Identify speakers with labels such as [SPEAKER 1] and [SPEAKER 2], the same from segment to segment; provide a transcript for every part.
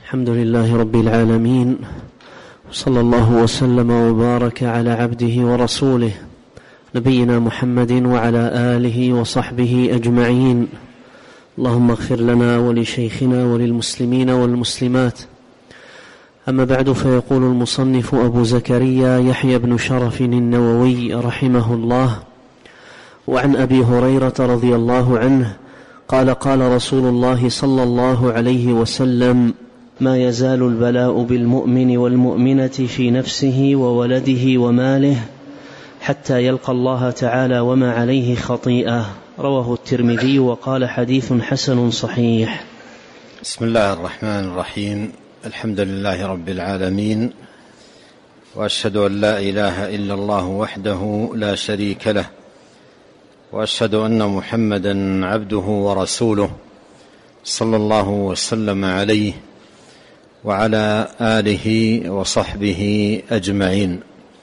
[SPEAKER 1] الحمد لله رب العالمين، صلى الله وسلم وبارك على عبده ورسوله نبينا محمد وعلى آله وصحبه أجمعين. اللهم اغفر لنا ولشيخنا وللمسلمين والمسلمات. أما بعد، فيقول المصنف أبو زكريا يحيى بن شرف النووي رحمه الله: وعن أبي هريرة رضي الله عنه قال: قال رسول الله صلى الله عليه وسلم: ما يزال البلاء بالمؤمن والمؤمنة في نفسه وولده وماله حتى يلقى الله تعالى وما عليه خطيئة. رواه الترمذي وقال: حديث حسن صحيح.
[SPEAKER 2] بسم الله الرحمن الرحيم. الحمد لله رب العالمين، وأشهد أن لا إله إلا الله وحده لا شريك له، وأشهد أن محمدا عبده ورسوله صلى الله وسلم عليه وعلى آله وصحبه أجمعين.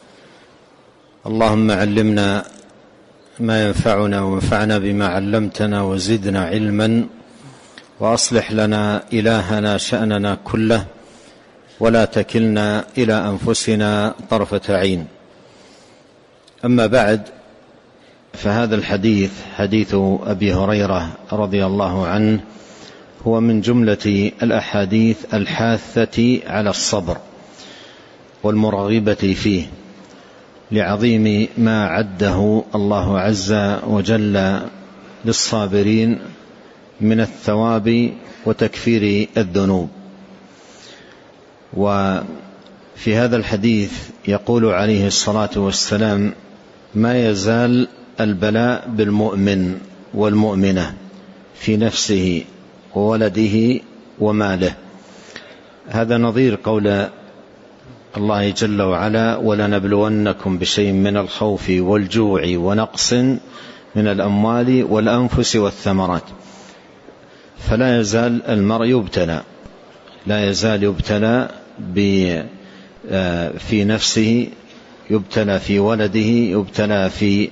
[SPEAKER 2] اللهم علمنا ما ينفعنا وانفعنا بما علمتنا وزدنا علما، وأصلح لنا إلهنا شأننا كله، ولا تكلنا إلى أنفسنا طرفة عين. أما بعد، فهذا الحديث حديث أبي هريرة رضي الله عنه هو من جملة الأحاديث الحاثة على الصبر والمرغبة فيه، لعظيم ما عده الله عز وجل للصابرين من الثواب وتكفير الذنوب. وفي هذا الحديث يقول عليه الصلاة والسلام: ما يزال البلاء بالمؤمن والمؤمنة في نفسه وولده وماله. هذا نظير قول الله جل وعلا: ولنبلونكم بشيء من الخوف والجوع ونقص من الأموال والأنفس والثمرات. فلا يزال المرء يبتلى، لا يزال يبتلى في نفسه، يبتلى في ولده، يبتلى في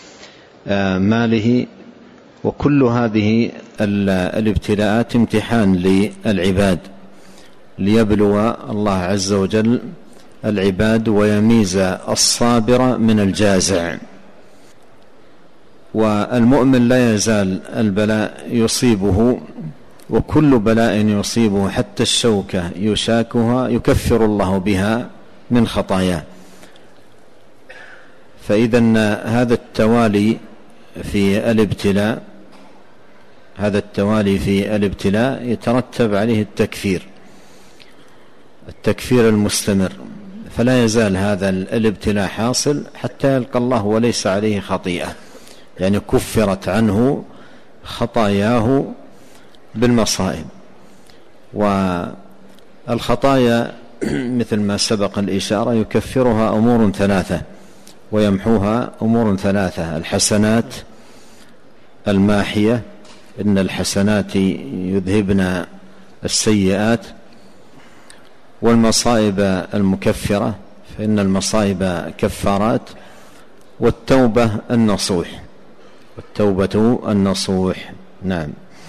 [SPEAKER 2] ماله. وكل هذه الابتلاءات امتحان للعباد، ليبلو الله عز وجل العباد ويميز الصابر من الجازع. والمؤمن لا يزال البلاء يصيبه، وكل بلاء يصيبه حتى الشوكة يشاكها يكفر الله بها من خطاياه. فإذن هذا التوالي في الابتلاء يترتب عليه التكفير المستمر. فلا يزال هذا الابتلاء حاصل حتى يلقى الله وليس عليه خطيئة، يعني كفرت عنه خطاياه بالمصائب. والخطايا مثل ما سبق الإشارة يكفرها أمور ثلاثة ويمحوها أمور ثلاثة: الحسنات الماحية، إن الحسنات يذهبن السيئات، والمصائب المكفرة، فإن المصائب كفارات، والتوبة النصوح. نعم.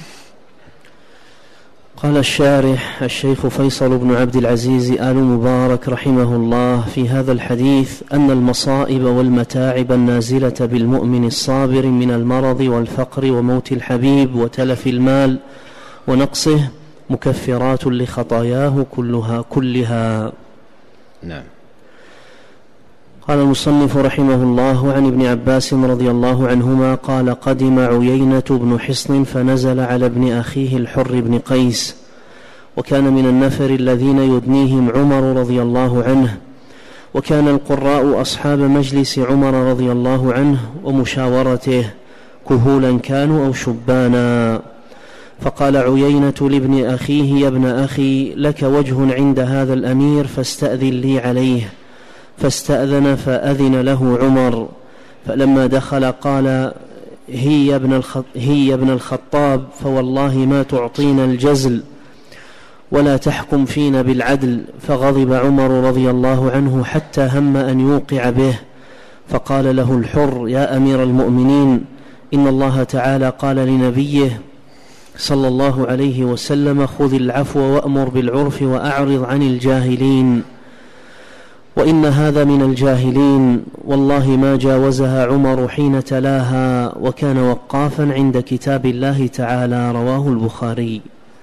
[SPEAKER 1] قال الشارح الشيخ فيصل بن عبد العزيز آل مبارك رحمه الله في هذا الحديث أن المصائب والمتاعب النازلة بالمؤمن الصابر من المرض والفقر وموت الحبيب وتلف المال ونقصه مكفرات لخطاياه كلها.
[SPEAKER 2] نعم.
[SPEAKER 1] قال المصنف رحمه الله: عن ابن عباس رضي الله عنهما قال: قدم عيينة بن حصن فنزل على ابن أخيه الحر بن قيس، وكان من النفر الذين يدنيهم عمر رضي الله عنه، وكان القراء أصحاب مجلس عمر رضي الله عنه ومشاورته، كهولا كانوا أو شبانا. فقال عيينة لابن أخيه: يا ابن أخي، لك وجه عند هذا الأمير فاستأذن لي عليه. فاستأذن فأذن له عمر، فلما دخل قال: هي يا ابن الخطاب، فوالله ما تعطينا الجزل ولا تحكم فينا بالعدل. فغضب عمر رضي الله عنه حتى هم أن يوقع به، فقال له الحر: يا أمير المؤمنين، إن الله تعالى قال لنبيه: صلى الله عليه وسلم: خذ العفو وأمر بالعرف وأعرض عن الجاهلين، وإن هذا من الجاهلين، والله ما جاوزها عمر حين تلاها، وكان وقافا عند كتاب الله تعالى. رواه البخاري.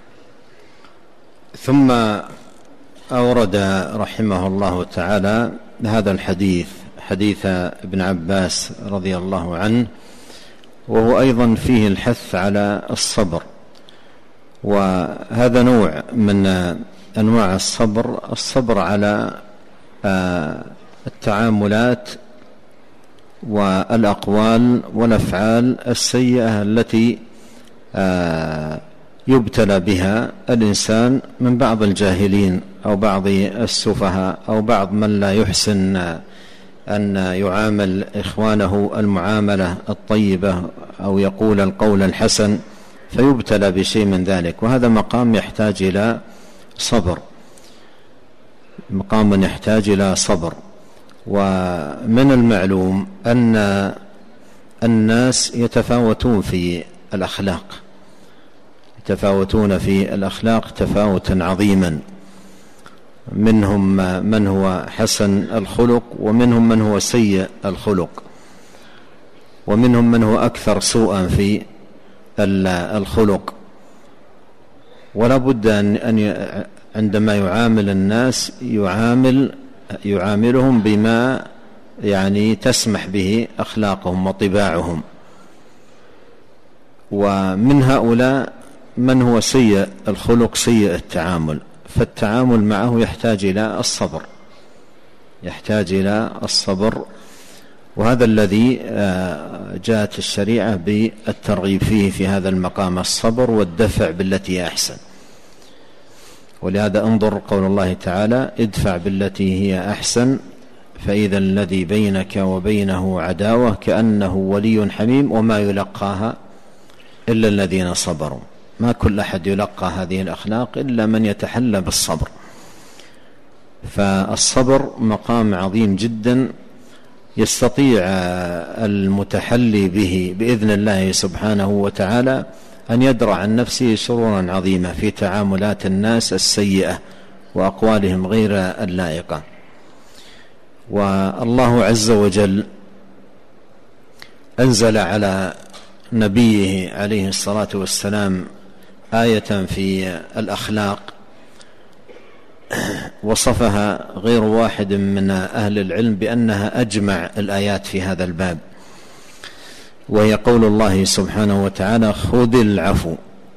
[SPEAKER 2] ثم أورد رحمه الله تعالى هذا الحديث، حديث ابن عباس رضي الله عنه، وهو أيضا فيه الحث على الصبر، وهذا نوع من أنواع الصبر على التعاملات والأقوال والأفعال السيئة التي يبتلى بها الإنسان من بعض الجاهلين أو بعض السفهاء أو بعض من لا يحسن أن يعامل إخوانه المعاملة الطيبة أو يقول القول الحسن، فيبتلى بشيء من ذلك. وهذا مقام يحتاج إلى صبر، مقام يحتاج إلى صبر. ومن المعلوم أن الناس يتفاوتون في الأخلاق، يتفاوتون في الأخلاق تفاوتا عظيما، منهم من هو حسن الخلق، ومنهم من هو سيء الخلق، ومنهم من هو أكثر سوءا في الخلق. ولا بد أن عندما يعامل الناس يعاملهم بما يعني تسمح به أخلاقهم وطباعهم. ومن هؤلاء من هو سيء الخلق سيء التعامل، فالتعامل معه يحتاج إلى الصبر، يحتاج إلى الصبر. وهذا الذي جاءت الشريعة بالترغيب فيه في هذا المقام، الصبر والدفع بالتي أحسن. ولهذا انظر قول الله تعالى: ادفع بالتي هي أحسن فإذا الذي بينك وبينه عداوة كأنه ولي حميم وما يلقاها إلا الذين صبروا. ما كل أحد يلقى هذه الأخلاق إلا من يتحلى بالصبر. فالصبر مقام عظيم جدا يستطيع المتحلي به بإذن الله سبحانه وتعالى أن يدرع عن نفسه شرورا عظيمة في تعاملات الناس السيئة وأقوالهم غير اللائقة. والله عز وجل أنزل على نبيه عليه الصلاة والسلام آية في الأخلاق وصفها غير واحد من أهل العلم بأنها أجمع الآيات في هذا الباب، وهي قول الله سبحانه وتعالى: خذ العفو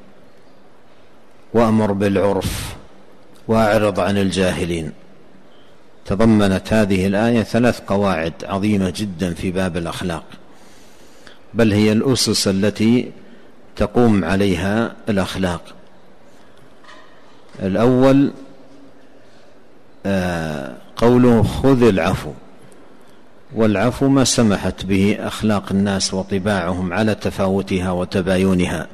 [SPEAKER 2] وأمر بالعرف وأعرض عن الجاهلين. تضمنت هذه الآية 3 قواعد عظيمة جدا في باب الأخلاق، بل هي الأسس التي تقوم عليها الأخلاق. الأول قوله خذ العفو، والعفو ما سمحت به أخلاق الناس وطباعهم على تفاوتها وتباينها،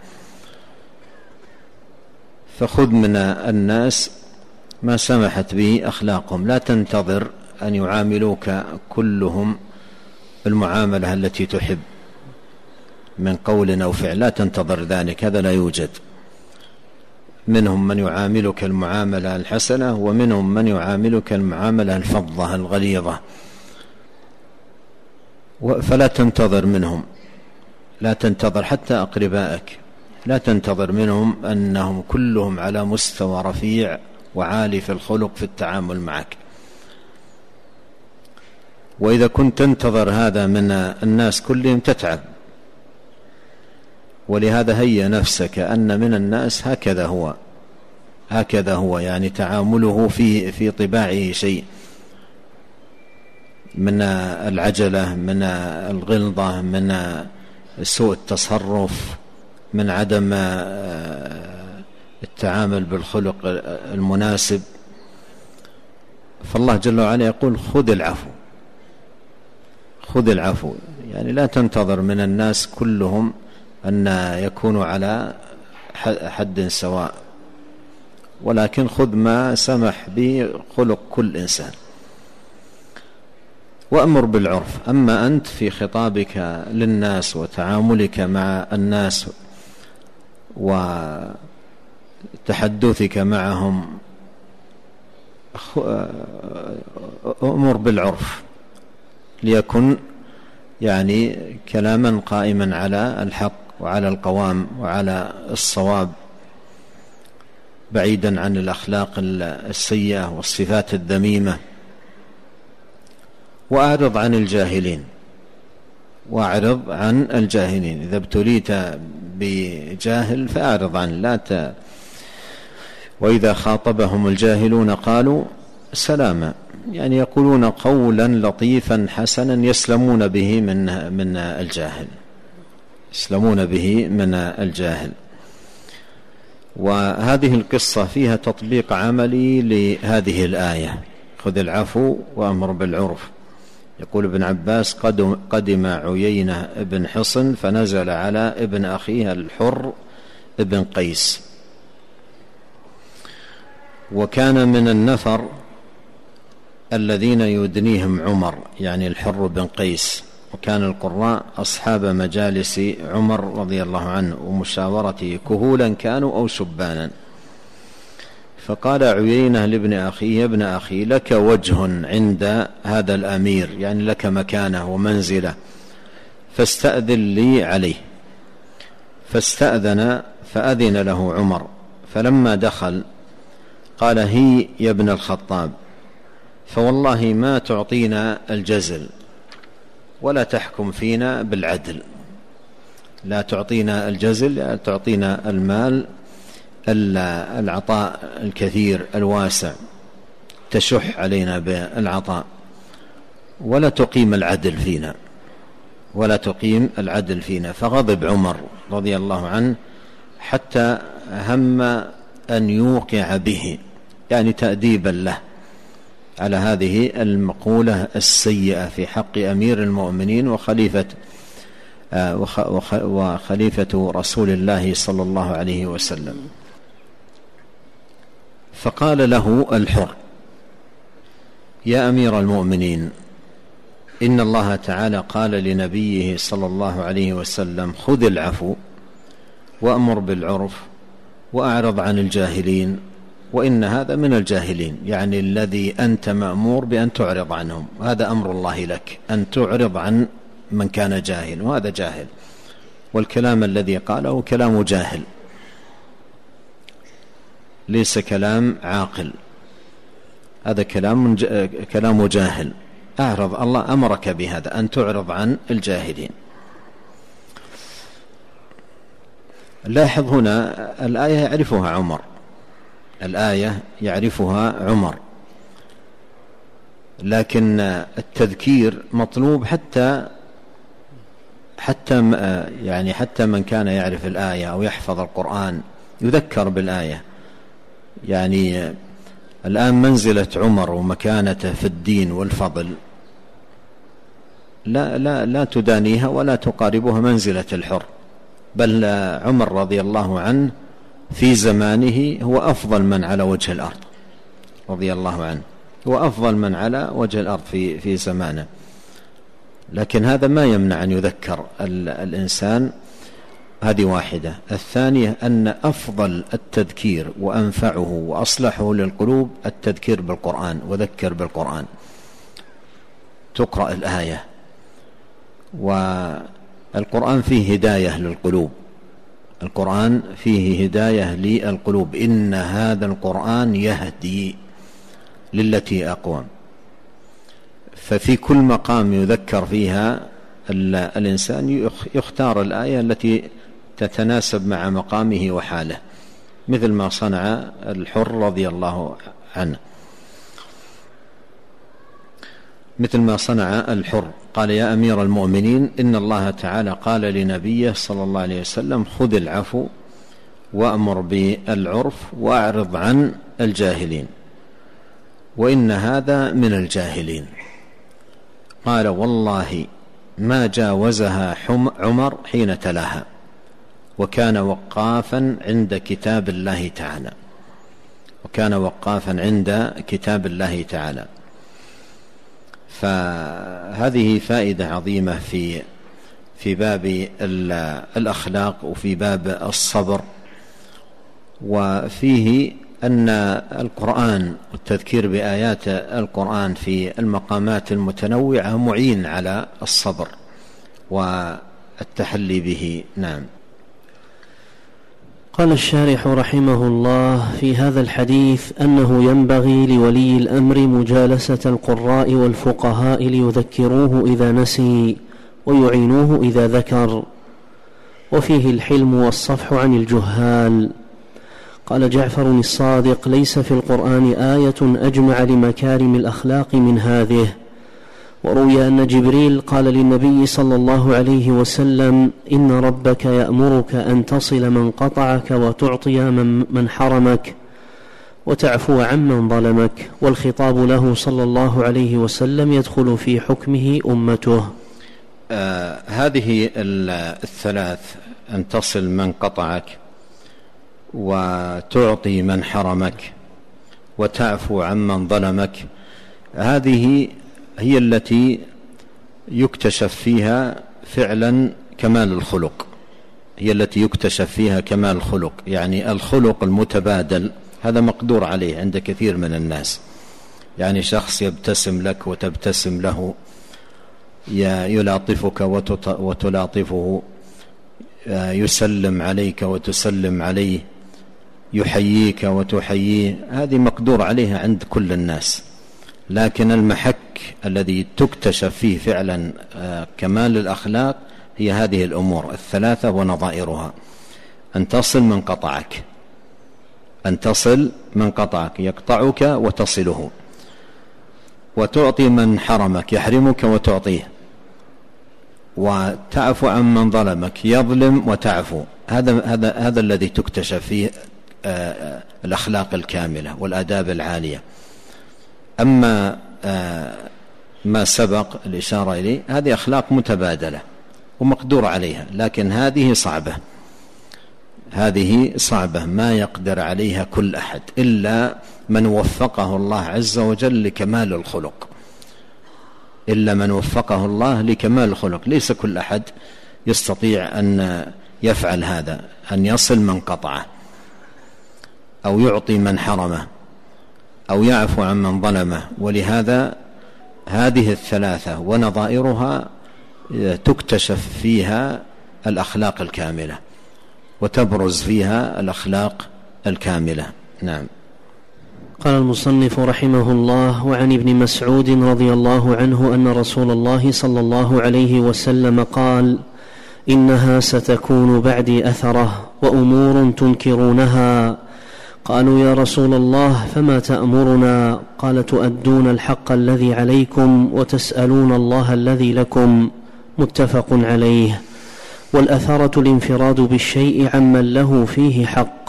[SPEAKER 2] فخذ من الناس ما سمحت به أخلاقهم. لا تنتظر أن يعاملوك كلهم المعاملة التي تحب من قول أو فعل، لا تنتظر ذلك، هذا لا يوجد. منهم من يعاملك المعاملة الحسنة، ومنهم من يعاملك المعاملة الفظة الغليظة، فلا تنتظر منهم، لا تنتظر حتى أقربائك، لا تنتظر منهم أنهم كلهم على مستوى رفيع وعالي في الخلق في التعامل معك. وإذا كنت تنتظر هذا من الناس كلهم تتعب. ولهذا هيأ نفسك أن من الناس هكذا هو يعني تعامله في طباعه شيء من العجلة، من الغلظة، من سوء التصرف، من عدم التعامل بالخلق المناسب. فالله جل وعلا يقول خذ العفو، خذ العفو، يعني لا تنتظر من الناس كلهم أن يكونوا على حد سواء، ولكن خذ ما سمح به خلق كل إنسان. وأمر بالعرف. أما أنت في خطابك للناس وتعاملك مع الناس وتحدثك معهم أمر بالعرف، ليكن يعني كلاما قائما على الحق وعلى القوام وعلى الصواب، بعيدا عن الأخلاق السيئة والصفات الذميمة. وأعرض عن الجاهلين، وأعرض عن الجاهلين، إذا ابتليت بجاهل فأعرض عنه، وإذا خاطبهم الجاهلون قالوا سلاما، يعني يقولون قولا لطيفا حسنا يسلمون به من الجاهل، يسلمون به من الجاهل. وهذه القصة فيها تطبيق عملي لهذه الآية: خذ العفو وأمر بالعرف. يقول ابن عباس: قدم عيينة بن حصن فنزل على ابن أخيه الحر بن قيس، وكان من النفر الذين يدنيهم عمر، يعني الحر بن قيس، وكان القراء أصحاب مجالس عمر رضي الله عنه ومشاورته، كهولا كانوا أو شبانا. فقال عيينة لابن أخيه: يا ابن أخي، لك وجه عند هذا الأمير، يعني لك مكانة ومنزلة، فاستأذن لي عليه. فاستأذن فأذن له عمر، فلما دخل قال: هي يا ابن الخطاب، فوالله ما تعطينا الجزل ولا تحكم فينا بالعدل. لا تعطينا الجزل، يعني تعطينا المال، العطاء الكثير الواسع، تشح علينا بالعطاء، ولا تقيم العدل فينا، ولا تقيم العدل فينا. فغضب عمر رضي الله عنه حتى هم أن يوقع به، يعني تأديبا له على هذه المقولة السيئة في حق أمير المؤمنين وخليفة رسول الله صلى الله عليه وسلم. فقال له الحر: يا أمير المؤمنين، إن الله تعالى قال لنبيه صلى الله عليه وسلم: خذ العفو وأمر بالعرف وأعرض عن الجاهلين، وإن هذا من الجاهلين، يعني الذي أنت مأمور بأن تعرض عنهم، هذا أمر الله لك، أن تعرض عن من كان جاهل، وهذا جاهل، والكلام الذي قاله كلام جاهل، ليس كلام عاقل، هذا كلام جاهل. أعرض، الله أمرك بهذا، أن تعرض عن الجاهلين. لاحظ هنا الآية يعرفها عمر، الآية يعرفها عمر، لكن التذكير مطلوب حتى من كان يعرف الآية أو يحفظ القرآن يذكر بالآية. يعني الآن منزلة عمر ومكانته في الدين والفضل لا تدانيها ولا تقاربها منزلة الحر، بل عمر رضي الله عنه في زمانه هو أفضل من على وجه الأرض، رضي الله عنه هو أفضل من على وجه الأرض في زمانه. لكن هذا ما يمنع أن يذكر الإنسان، هذه واحدة. الثانية أن أفضل التذكير وأنفعه وأصلحه للقلوب التذكير بالقرآن، وذكر بالقرآن، تقرأ الآية، والقرآن فيه هداية للقلوب، القرآن فيه هداية للقلوب، إن هذا القرآن يهدي للتي أقوم. ففي كل مقام يذكر فيها الإنسان يختار الآية التي تتناسب مع مقامه وحاله، مثل ما صنع الحر رضي الله عنه، مثل ما صنع الحر. قال: يا أمير المؤمنين، إن الله تعالى قال لنبيه صلى الله عليه وسلم: خذ العفو وأمر بالعرف وأعرض عن الجاهلين، وإن هذا من الجاهلين. قال: والله ما جاوزها عمر حين تلاها، وكان وقافا عند كتاب الله تعالى، وكان وقافا عند كتاب الله تعالى. فهذه فائدة عظيمة في باب الأخلاق وفي باب الصبر وفيه أن القرآن والتذكير بآيات القرآن في المقامات المتنوعة معين على الصبر والتحلي به. نعم.
[SPEAKER 1] قال الشارح رحمه الله في هذا الحديث أنه ينبغي لولي الأمر مجالسة القراء والفقهاء ليذكروه إذا نسي ويعينوه إذا ذكر، وفيه الحلم والصفح عن الجهال. قال جعفر الصادق: ليس في القرآن آية أجمع لمكارم الأخلاق من هذه. وروي أن جبريل قال للنبي صلى الله عليه وسلم: إن ربك يأمرك أن تصل من قطعك وتعطي من حرمك وتعفو عمن ظلمك. والخطاب له صلى الله عليه وسلم يدخل في حكمه أمته.
[SPEAKER 2] هذه الثلاث: أن تصل من قطعك وتعطي من حرمك وتعفو عمن ظلمك، هذه هي التي يكتشف فيها فعلا كمال الخلق، هي التي يكتشف فيها كمال الخلق. يعني الخلق المتبادل هذا مقدور عليه عند كثير من الناس، يعني شخص يبتسم لك وتبتسم له، يلاطفك وتلاطفه، يسلم عليك وتسلم عليه، يحييك وتحييه، هذه مقدور عليها عند كل الناس. لكن المحك الذي تكتشف فيه فعلا كمال الأخلاق هي هذه الأمور الثلاثة ونظائرها: أن تصل من قطعك، أن تصل من قطعك يقطعك وتصله، وتعطي من حرمك يحرمك وتعطيه، وتعفو عن من ظلمك يظلم وتعفو. هذا الذي تكتشف فيه الأخلاق الكاملة والآداب العالية. أما ما سبق الإشارة إليه هذه أخلاق متبادلة ومقدور عليها، لكن هذه صعبة، هذه صعبة ما يقدر عليها كل أحد إلا من وفقه الله عز وجل لكمال الخلق، إلا من وفقه الله لكمال الخلق. ليس كل أحد يستطيع أن يفعل هذا، أن يصل من قطعه أو يعطي من حرمه أو يعفو عن من ظلمه. ولهذا هذه الثلاثة ونظائرها تكتشف فيها الأخلاق الكاملة وتبرز فيها الأخلاق الكاملة. نعم.
[SPEAKER 1] قال المصنف رحمه الله: وعن ابن مسعود رضي الله عنه أن رسول الله صلى الله عليه وسلم قال: إنها ستكون بعدي أثرة وأمور تنكرونها. قالوا: يا رسول الله فما تأمرنا؟ قال: تؤدون الحق الذي عليكم وتسألون الله الذي لكم. متفق عليه. والأثرة الانفراد بالشيء عمن له فيه حق.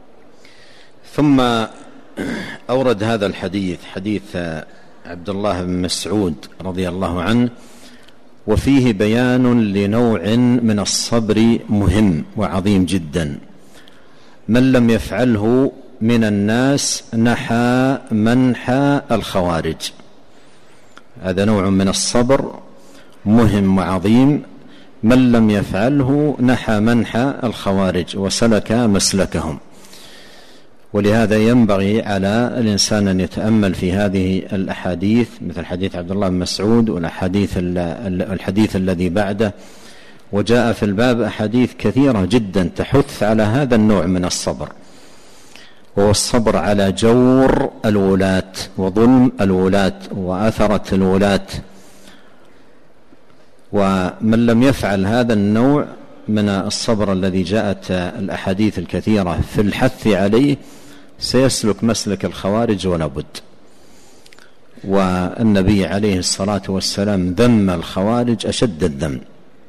[SPEAKER 2] ثم أورد هذا الحديث، حديث عبد الله بن مسعود رضي الله عنه، وفيه بيان لنوع من الصبر مهم وعظيم جدا، من لم يفعله من الناس نحى منحى الخوارج. هذا نوع من الصبر مهم وعظيم، من لم يفعله نحى منحى الخوارج وسلك مسلكهم. ولهذا ينبغي على الإنسان أن يتأمل في هذه الأحاديث، مثل حديث عبد الله بن مسعود والحديث الذي بعده. وجاء في الباب أحاديث كثيرة جدا تحث على هذا النوع من الصبر، وهو الصبر على جور الولاة وظلم الولاة وأثرة الولاة. ومن لم يفعل هذا النوع من الصبر الذي جاءت الأحاديث الكثيرة في الحث عليه سيسلك مسلك الخوارج ولا بد. والنبي عليه الصلاة والسلام ذم الخوارج أشد الذم،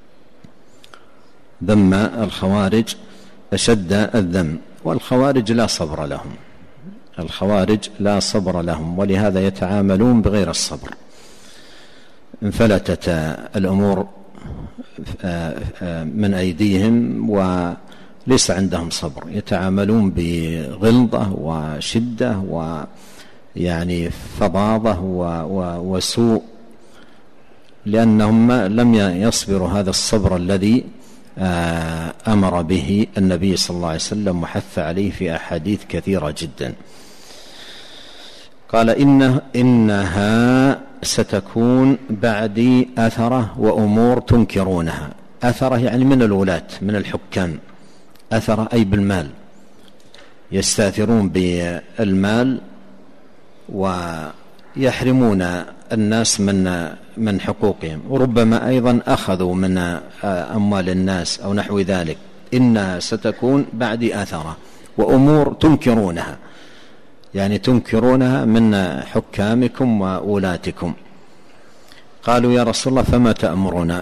[SPEAKER 2] ذم الخوارج أشد الذم. والخوارج لا صبر لهم، الخوارج لا صبر لهم، ولهذا يتعاملون بغير الصبر. انفلتت الأمور من أيديهم وليس عندهم صبر، يتعاملون بغلظة وشدة ويعني فظاظة وسوء، لأنهم لم يصبروا هذا الصبر الذي أمر به النبي صلى الله عليه وسلم وحث عليه في أحاديث كثيرة جدا. قال إنها ستكون بعدي أثرة وأمور تنكرونها. أثرة يعني من الولاة من الحكام، أثرة أي بالمال، يستاثرون بالمال ويحرمون الناس من حقوقهم، وربما أيضا أخذوا من أموال الناس أو نحو ذلك. إنها ستكون بعدي أثرة وأمور تنكرونها، يعني تنكرونها من حكامكم وولاتكم. قالوا يا رسول الله فما تأمرنا؟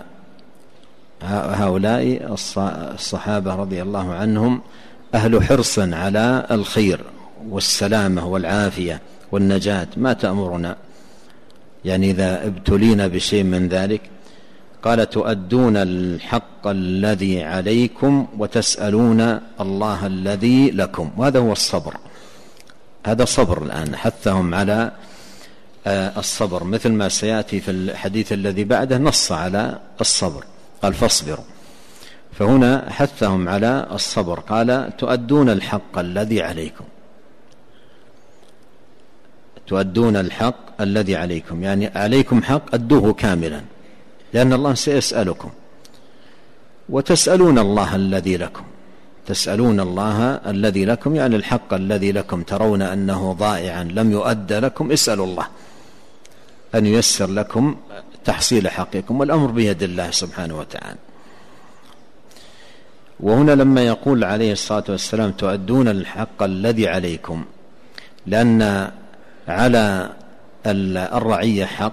[SPEAKER 2] هؤلاء الصحابة رضي الله عنهم أهل حرص على الخير والسلامة والعافية والنجاة، ما تأمرنا؟ يعني إذا ابتلينا بشيء من ذلك. قال تؤدون الحق الذي عليكم وتسألون الله الذي لكم. وهذا هو الصبر، هذا صبر. الآن حثهم على الصبر، مثل ما سيأتي في الحديث الذي بعده نص على الصبر، قال فاصبروا. فهنا حثهم على الصبر، قال تؤدون الحق الذي عليكم، تؤدون الحق الذي عليكم، يعني عليكم حق أدوه كاملا، لأن الله سيسألكم. وتسألون الله الذي لكم، تسألون الله الذي لكم يعني الحق الذي لكم ترون أنه ضائعا لم يؤد لكم، اسألوا الله أن ييسر لكم تحصيل حقكم، والأمر بيد الله سبحانه وتعالى. وهنا لما يقول عليه الصلاة والسلام تؤدون الحق الذي عليكم، لأن على الرعية حق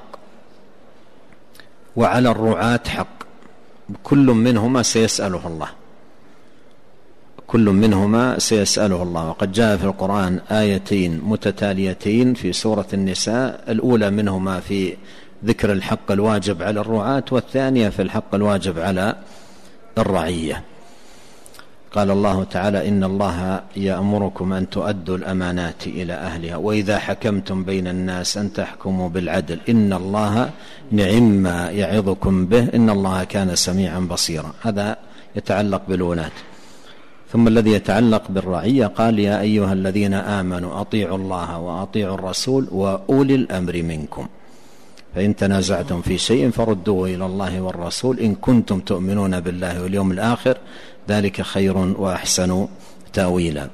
[SPEAKER 2] وعلى الرعاة حق، كل منهما سيسأله الله، كل منهما سيسأله الله. وقد جاء في القرآن آيتين متتاليتين في سورة النساء، الأولى منهما في ذكر الحق الواجب على الرعاة، والثانية في الحق الواجب على الرعية. قال الله تعالى إن الله يأمركم أن تؤدوا الأمانات إلى أهلها وإذا حكمتم بين الناس أن تحكموا بالعدل إن الله نعم يعظكم به إن الله كان سميعا بصيرا. هذا يتعلق بالولاة. ثم الذي يتعلق بالرعية قال يا أيها الذين آمنوا أطيعوا الله وأطيعوا الرسول وأولي الأمر منكم فإن تنازعتم في شيء فردوه إلى الله والرسول إن كنتم تؤمنون بالله واليوم الآخر ذلك خير وأحسن تأويلا.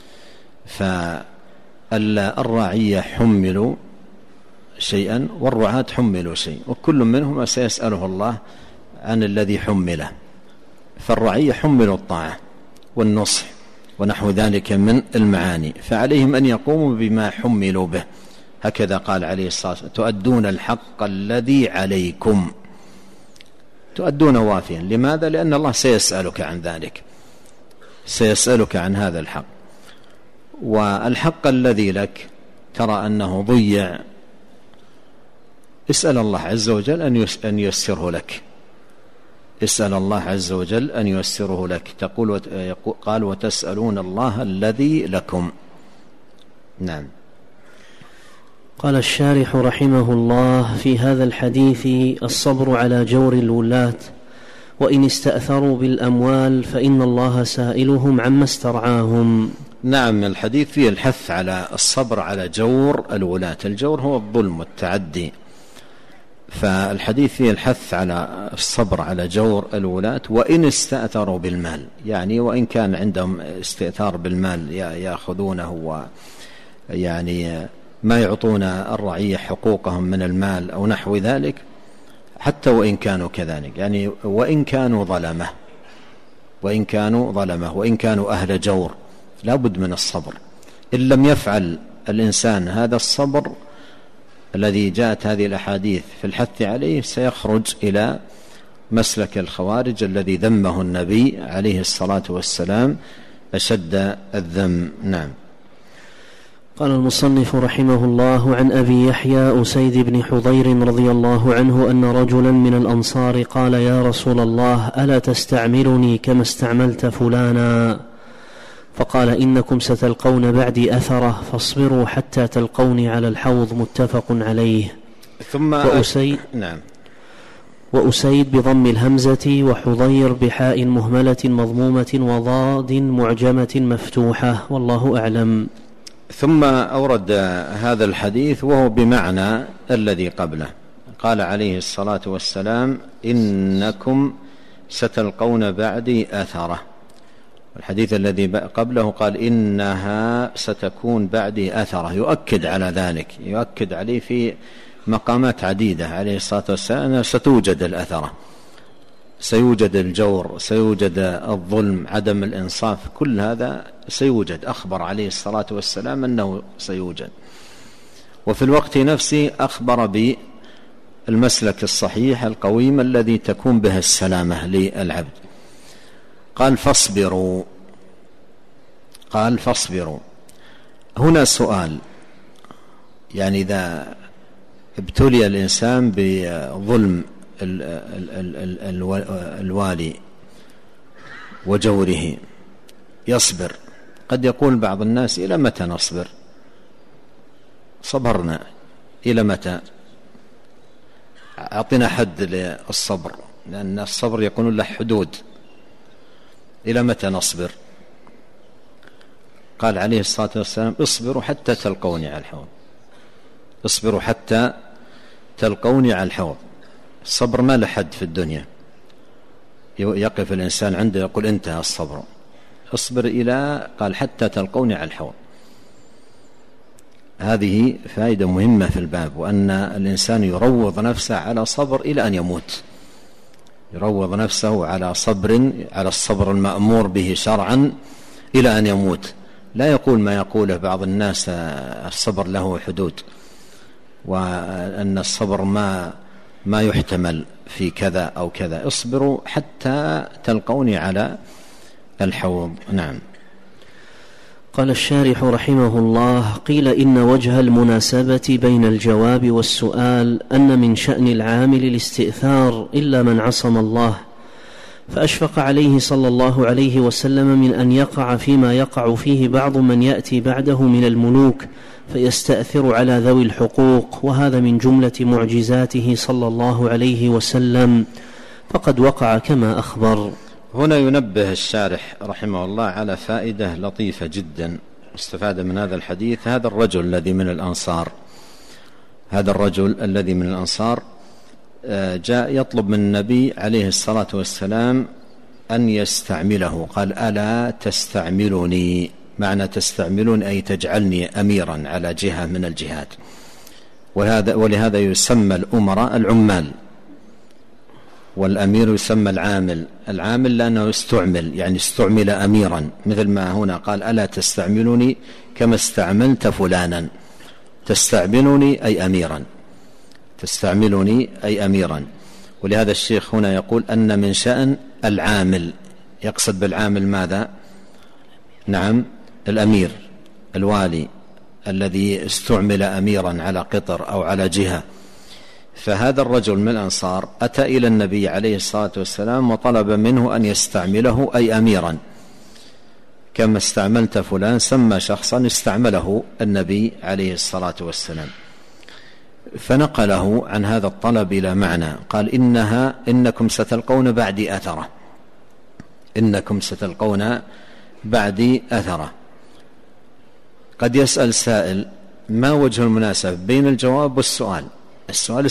[SPEAKER 2] فالرعية حملوا شيئا والرعاة حملوا شيء، وكل منهما سيسأله الله عن الذي حمله. فالرعية حملوا الطاعة والنصح ونحو ذلك من المعاني، فعليهم أن يقوموا بما حملوا به. هكذا قال عليه الصلاة والسلام تؤدون الحق الذي عليكم، تؤدون وافيا. لماذا؟ لأن الله سيسألك عن ذلك، سيسألك عن هذا الحق. والحق الذي لك ترى أنه ضيع، اسأل الله عز وجل أن ييسره لك، اسأل الله عز وجل أن ييسره لك. قال وتسألون الله الذي لكم. نعم.
[SPEAKER 1] قال الشارح رحمه الله في هذا الحديث الصبر على جور الولاة، وإن استأثروا بالأموال فإن الله سائلهم عما استرعاهم.
[SPEAKER 2] نعم، الحديث فيه الحث على الصبر على جور الولاة. الجور هو الظلم والتعدي، فالحديث فيه الحث على الصبر على جور الولاة وإن استأثروا بالمال، يعني وإن كان عندهم استئثار بالمال يأخذونه ويعني ما يعطون الرعية حقوقهم من المال أو نحو ذلك، حتى وإن كانوا كذلك، يعني وإن كانوا ظلمة وإن كانوا أهل جور لا بد من الصبر. إن لم يفعل الإنسان هذا الصبر الذي جاءت هذه الأحاديث في الحث عليه سيخرج إلى مسلك الخوارج الذي ذمه النبي عليه الصلاة والسلام أشد الذم. نعم.
[SPEAKER 1] قال المصنف رحمه الله عن أبي يحيى أسيد بن حضير رضي الله عنه أن رجلا من الأنصار قال يا رسول الله ألا تستعملني كما استعملت فلانا؟ فقال إنكم ستلقون بعدي أثرة فاصبروا حتى تلقوني على الحوض. متفق عليه.
[SPEAKER 2] ثم نعم.
[SPEAKER 1] وأسيد بضم الهمزة، وحضير بحاء مهملة مضمومة وضاد معجمة مفتوحة، والله أعلم.
[SPEAKER 2] ثم أورد هذا الحديث وهو بمعنى الذي قبله. قال عليه الصلاة والسلام: إنكم ستلقون بعدي أثرة. الحديث الذي قبله قال: إنها ستكون بعدي أثرة، يؤكد على ذلك، يؤكد عليه في مقامات عديدة عليه الصلاة والسلام أنها ستوجد الأثرة، سيوجد الجور، سيوجد الظلم، عدم الإنصاف، كل هذا سيوجد. أخبر عليه الصلاة والسلام أنه سيوجد، وفي الوقت نفسه أخبر بالمسلك الصحيح القويم الذي تكون به السلامة للعبد. قال: فاصبروا. قال: فاصبروا. هنا سؤال، يعني إذا ابتلي الإنسان بظلم الوالي وجوره يصبر. قد يقول بعض الناس: إلى متى نصبر؟ صبرنا إلى متى؟ أعطنا حد للصبر، لأن الصبر يكون له حدود. إلى متى نصبر؟ قال عليه الصلاة والسلام: اصبروا حتى تلقوني على الحوض. اصبروا حتى تلقوني على الحوض. الصبر ما له حد في الدنيا، يقف الإنسان عنده يقول انتهى الصبر. اصبر إلى، قال حتى تلقوني على الحوض. هذه فائدة مهمة في الباب، وأن الإنسان يروض نفسه على صبر إلى أن يموت، يروض نفسه على صبر، على الصبر المأمور به شرعا إلى أن يموت. لا يقول ما يقوله بعض الناس: الصبر له حدود، وأن الصبر ما يحتمل في كذا أو كذا. اصبروا حتى تلقوني على الحوض. نعم.
[SPEAKER 1] قال الشارح رحمه الله: قيل إن وجه المناسبة بين الجواب والسؤال أن من شأن العامل الاستئثار إلا من عصم الله، فأشفق عليه صلى الله عليه وسلم من أن يقع فيما يقع فيه بعض من يأتي بعده من الملوك فيستأثر على ذوي الحقوق، وهذا من جملة معجزاته صلى الله عليه وسلم، فقد وقع كما أخبر.
[SPEAKER 2] هنا ينبه الشارح رحمه الله على فائدة لطيفة جدا استفاد من هذا الحديث. هذا الرجل الذي من الأنصار جاء يطلب من النبي عليه الصلاة والسلام أن يستعمله. قال: ألا تستعملني؟ معنى تستعملون أي تجعلني أميرا على جهة من الجهات. ولهذا يسمى الأمراء العمال، والأمير يسمى العامل لأنه استعمل، يعني استعمل أميرا، مثل ما هنا قال: ألا تستعملني كما استعملت فلانا. تستعملني أي أميرا، تستعملني أي أميرا. ولهذا الشيخ هنا يقول أن من شأن العامل، يقصد بالعامل ماذا؟ نعم، الأمير، الوالي الذي استعمل أميرا على قطر أو على جهة. فهذا الرجل من الأنصار أتى إلى النبي عليه الصلاة والسلام وطلب منه أن يستعمله أي أميرا، كما استعملت فلان، سمى شخصا استعمله النبي عليه الصلاة والسلام. فنقله عن هذا الطلب إلى معنى، قال: إنكم ستلقون بعدي أثرة. إنكم ستلقون بعدي أثرة. قد يسأل سائل: ما وجه المناسبة بين الجواب والسؤال؟ السؤال: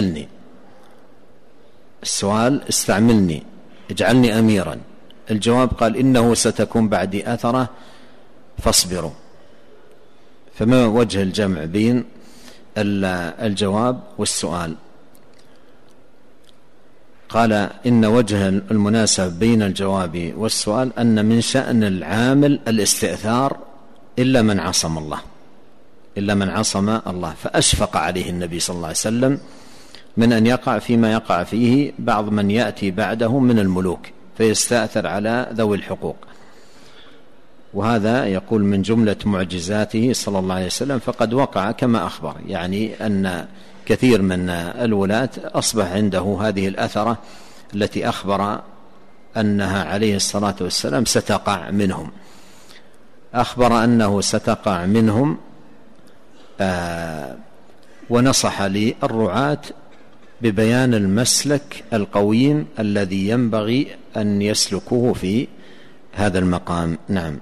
[SPEAKER 2] استعملني، اجعلني أميرا. الجواب قال: إنه ستكون بعدي أثرة فاصبروا. فما وجه الجمع بين الجواب والسؤال؟ قال: إن وجه المناسبة بين الجواب والسؤال أن من شأن العامل الاستئثار إلا من عصم الله، فأشفق عليه النبي صلى الله عليه وسلم من أن يقع فيما يقع فيه بعض من يأتي بعده من الملوك فيستأثر على ذوي الحقوق. وهذا يقول من جملة معجزاته صلى الله عليه وسلم، فقد وقع كما أخبر، يعني أن كثير من الولاة أصبح عنده هذه الأثرة التي أخبر أنها عليه الصلاة والسلام ستقع منهم. أخبر أنه ستقع منهم ونصح للرعاة ببيان المسلك القويم الذي ينبغي أن يسلكوه في هذا المقام. نعم.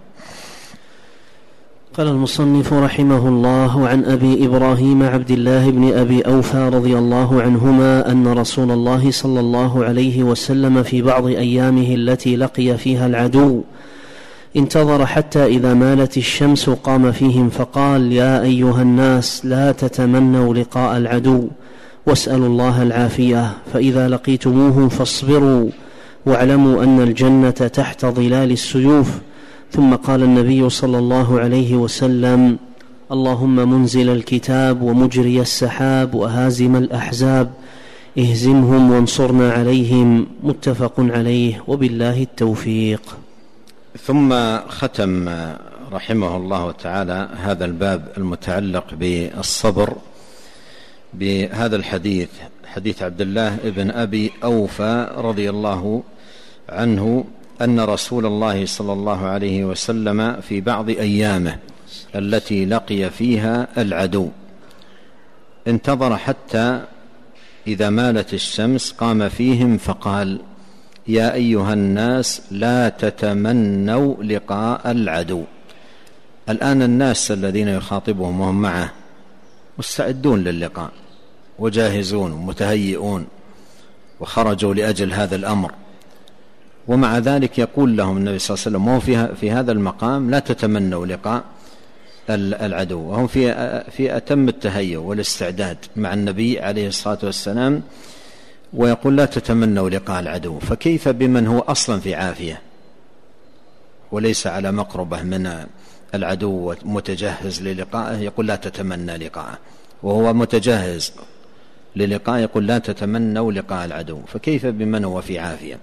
[SPEAKER 1] قال المصنف رحمه الله: عن أبي إبراهيم عبد الله بن أبي أوفى رضي الله عنهما أن رسول الله صلى الله عليه وسلم في بعض أيامه التي لقي فيها العدو انتظر حتى إذا مالت الشمس قام فيهم فقال: يا أيها الناس لا تتمنوا لقاء العدو واسألوا الله العافية، فإذا لقيتموهم فاصبروا واعلموا أن الجنة تحت ظلال السيوف. ثم قال النبي صلى الله عليه وسلم: اللهم منزل الكتاب ومجري السحاب وهازم الأحزاب اهزمهم وانصرنا عليهم. متفق عليه، وبالله التوفيق.
[SPEAKER 2] ثم ختم رحمه الله تعالى هذا الباب المتعلق بالصبر بهذا الحديث، حديث عبد الله بن أبي أوفى رضي الله عنه أن رسول الله صلى الله عليه وسلم في بعض أيامه التي لقي فيها العدو انتظر حتى إذا مالت الشمس قام فيهم فقال: يا أيها الناس لا تتمنوا لقاء العدو. الآن الناس الذين يخاطبهم وهم معه مستعدون للقاء وجاهزون ومتهيئون وخرجوا لأجل هذا الأمر، ومع ذلك يقول لهم النبي صلى الله عليه وسلم وهو في هذا المقام: لا تتمنوا لقاء العدو، وهم في أتم التهيؤ والاستعداد مع النبي عليه الصلاة والسلام، ويقول: لا تتمنوا لقاء العدو. فكيف بمن هو أصلا في عافية وليس على مقربة من العدو متجهز للقائه يقول: لا تتمنى لقاءه، وهو متجهز للقاء يقول: لا تتمنوا لقاء العدو. فكيف بمن هو في عافية؟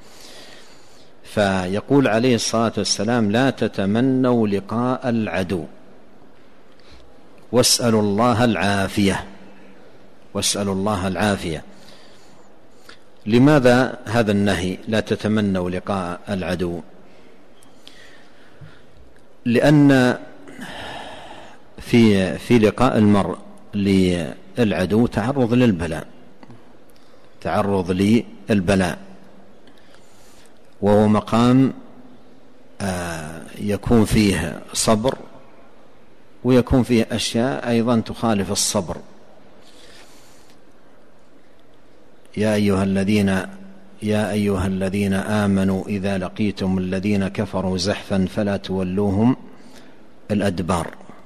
[SPEAKER 2] فيقول عليه الصلاة والسلام: لا تتمنوا لقاء العدو واسألوا الله العافية، واسألوا الله العافية. لماذا هذا النهي لا تتمنوا لقاء العدو؟ لأن في لقاء المرء للعدو تعرض للبلاء، تعرض للبلاء، وهو مقام يكون فيه صبر ويكون فيه أشياء أيضا تخالف الصبر. يا أيها الذين آمنوا إذا لقيتم الذين كفروا زحفا فلا تولوهم الأدبار.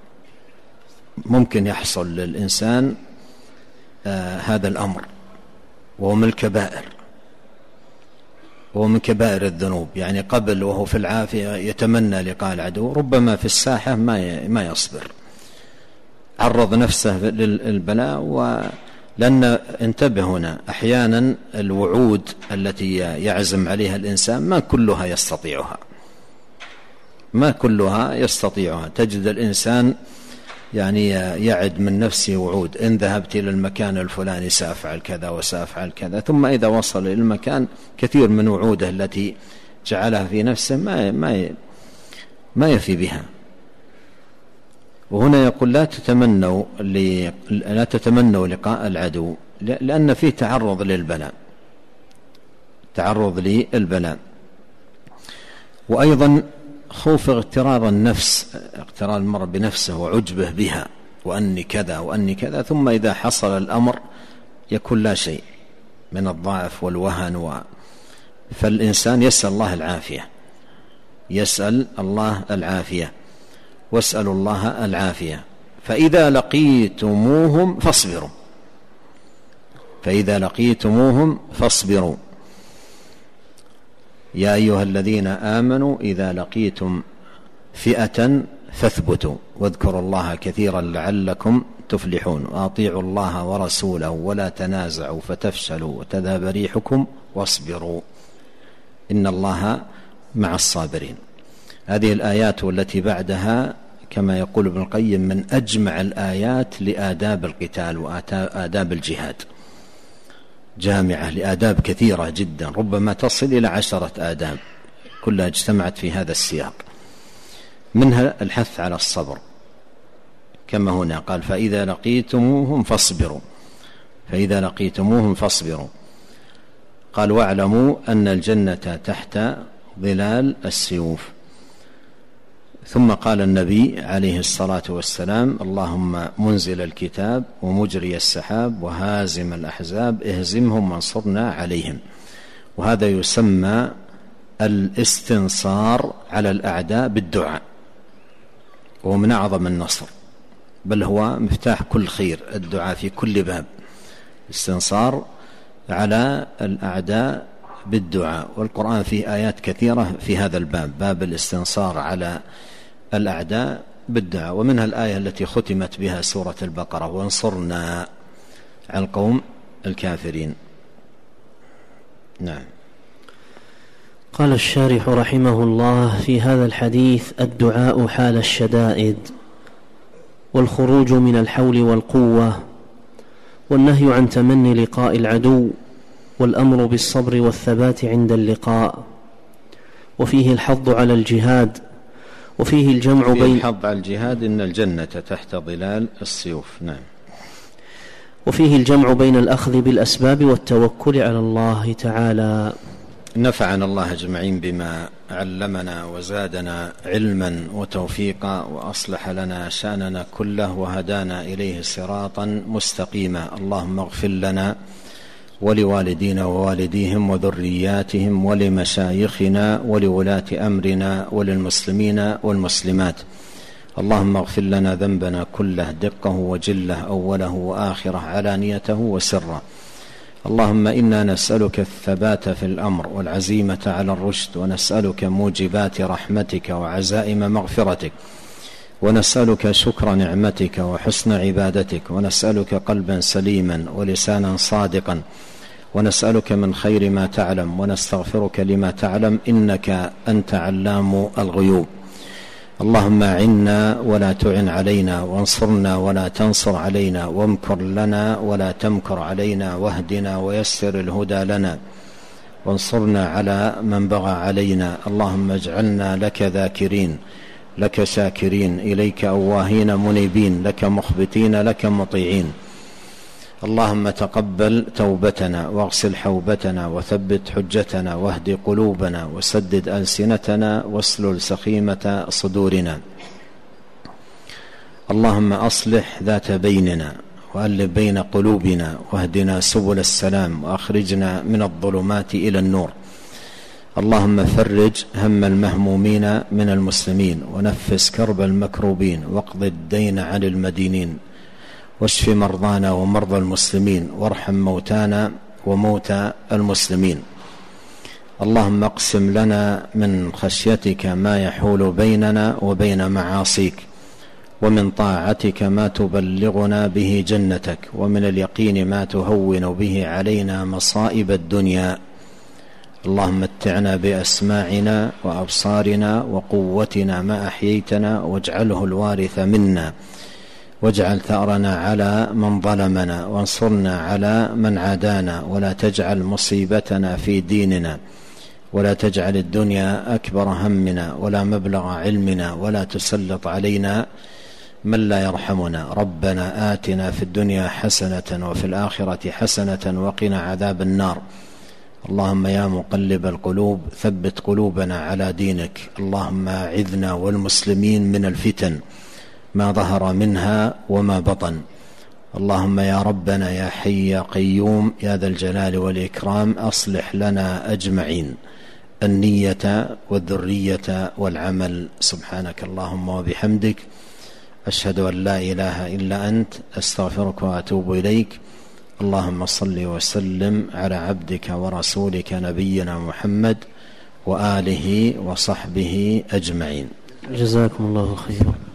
[SPEAKER 2] ممكن يحصل للإنسان هذا الأمر، وهو من الكبائر، وهو من كبائر الذنوب. يعني قبل وهو في العافية يتمنى لقاء العدو، ربما في الساحة ما يصبر، عرض نفسه للبلاء. لأن انتبه هنا، أحيانا الوعود التي يعزم عليها الإنسان ما كلها يستطيعها. تجد الإنسان يعني يعد من نفسه وعود: إن ذهبت إلى المكان الفلاني سأفعل كذا وسأفعل كذا، ثم إذا وصل إلى المكان كثير من وعوده التي جعلها في نفسه ما يفي بها. وهنا يقول: لا تتمنوا لقاء العدو، لأن فيه تعرض للبلاء، وأيضا خوف اغترار النفس، اغترار المرء بنفسه وعجبه بها، وأني كذا وأني كذا، ثم إذا حصل الأمر يكون لا شيء من الضعف والوهن. فالإنسان يسأل الله العافية، واسألوا الله العافية. فإذا لقيتموهم فاصبروا. يا أيها الذين آمنوا إذا لقيتم فئة فاثبتوا واذكروا الله كثيرا لعلكم تفلحون، وأطيعوا الله ورسوله ولا تنازعوا فتفشلوا وتذهب ريحكم واصبروا إن الله مع الصابرين. هذه الآيات والتي بعدها كما يقول ابن القيم من أجمع الآيات لآداب القتال وآداب الجهاد، جامعة لآداب كثيرة جدا، ربما تصل إلى 10 آداب كلها اجتمعت في هذا السياق. منها الحث على الصبر، كما هنا قال: فإذا لقيتموهم فاصبروا. فإذا لقيتموهم فاصبروا. قال واعلموا أن الجنة تحت ظلال السيوف. ثم قال النبي عليه الصلاة والسلام اللهم منزل الكتاب ومجري السحاب وهازم الأحزاب اهزمهم وانصرنا عليهم. وهذا يسمى الاستنصار على الأعداء بالدعاء، وهو من أعظم النصر، بل هو مفتاح كل خير، الدعاء في كل باب، استنصار على الأعداء بالدعاء. والقرآن فيه آيات كثيرة في هذا الباب، باب الاستنصار على الأعداء بالدعاء، ومنها الآية التي ختمت بها سورة البقرة وانصرنا على القوم الكافرين. نعم.
[SPEAKER 1] قال الشارح رحمه الله في هذا الحديث الدعاء حال الشدائد، والخروج من الحول والقوة، والنهي عن تمني لقاء العدو، والأمر بالصبر والثبات عند اللقاء، وفيه الحض على الجهاد، وفيه الجمع بين
[SPEAKER 2] الحض على الجهاد إن الجنة تحت ظلال السيوف. نعم.
[SPEAKER 1] وفيه الجمع بين الأخذ بالأسباب والتوكل على الله تعالى.
[SPEAKER 2] نفعنا الله أجمعين بما علمنا وزادنا علما وتوفيقا، وأصلح لنا شأننا كله وهدانا إليه صراطا مستقيما. اللهم اغفر لنا ولوالدينا ووالديهم وذرياتهم ولمشايخنا ولولاة أمرنا وللمسلمين والمسلمات. اللهم اغفر لنا ذنبنا كله دقه وجله أوله وآخره علانيته وسره. اللهم إنا نسألك الثبات في الأمر والعزيمة على الرشد، ونسألك موجبات رحمتك وعزائم مغفرتك، ونسألك شكر نعمتك وحسن عبادتك، ونسألك قلبا سليما ولسانا صادقا، ونسألك من خير ما تعلم، ونستغفرك لما تعلم، إنك أنت علام الغيوب. اللهم أعنا ولا تعن علينا، وانصرنا ولا تنصر علينا، وامكر لنا ولا تمكر علينا، واهدنا ويسر الهدى لنا، وانصرنا على من بغى علينا. اللهم اجعلنا لك ذاكرين، لك شاكرين، إليك أواهين منيبين، لك مخبتين، لك مطيعين. اللهم تقبل توبتنا واغسل حوبتنا وثبت حجتنا واهد قلوبنا وسدد ألسنتنا واسلل سخيمة صدورنا. اللهم أصلح ذات بيننا وألف بين قلوبنا واهدنا سبل السلام وأخرجنا من الظلمات إلى النور. اللهم فرج هم المهمومين من المسلمين، ونفس كرب المكروبين، واقض الدين عن المدينين، واشف مرضانا ومرضى المسلمين، وارحم موتانا وموتى المسلمين. اللهم اقسم لنا من خشيتك ما يحول بيننا وبين معاصيك، ومن طاعتك ما تبلغنا به جنتك، ومن اليقين ما تهون به علينا مصائب الدنيا. اللهم متعنا بأسماعنا وأبصارنا وقوتنا ما أحييتنا، واجعله الوارث منا، واجعل ثأرنا على من ظلمنا، وانصرنا على من عادانا، ولا تجعل مصيبتنا في ديننا، ولا تجعل الدنيا أكبر همنا ولا مبلغ علمنا، ولا تسلط علينا من لا يرحمنا. ربنا آتنا في الدنيا حسنة وفي الآخرة حسنة وقنا عذاب النار. اللهم يا مقلب القلوب ثبت قلوبنا على دينك. اللهم أعذنا والمسلمين من الفتن ما ظهر منها وما بطن. اللهم يا ربنا يا حي يا قيوم يا ذا الجلال والإكرام أصلح لنا أجمعين النية والذرية والعمل. سبحانك اللهم وبحمدك، أشهد أن لا إله إلا أنت، أستغفرك وأتوب إليك. اللهم صل وسلم على عبدك ورسولك نبينا محمد وآله وصحبه أجمعين.
[SPEAKER 1] جزاكم الله خيرا.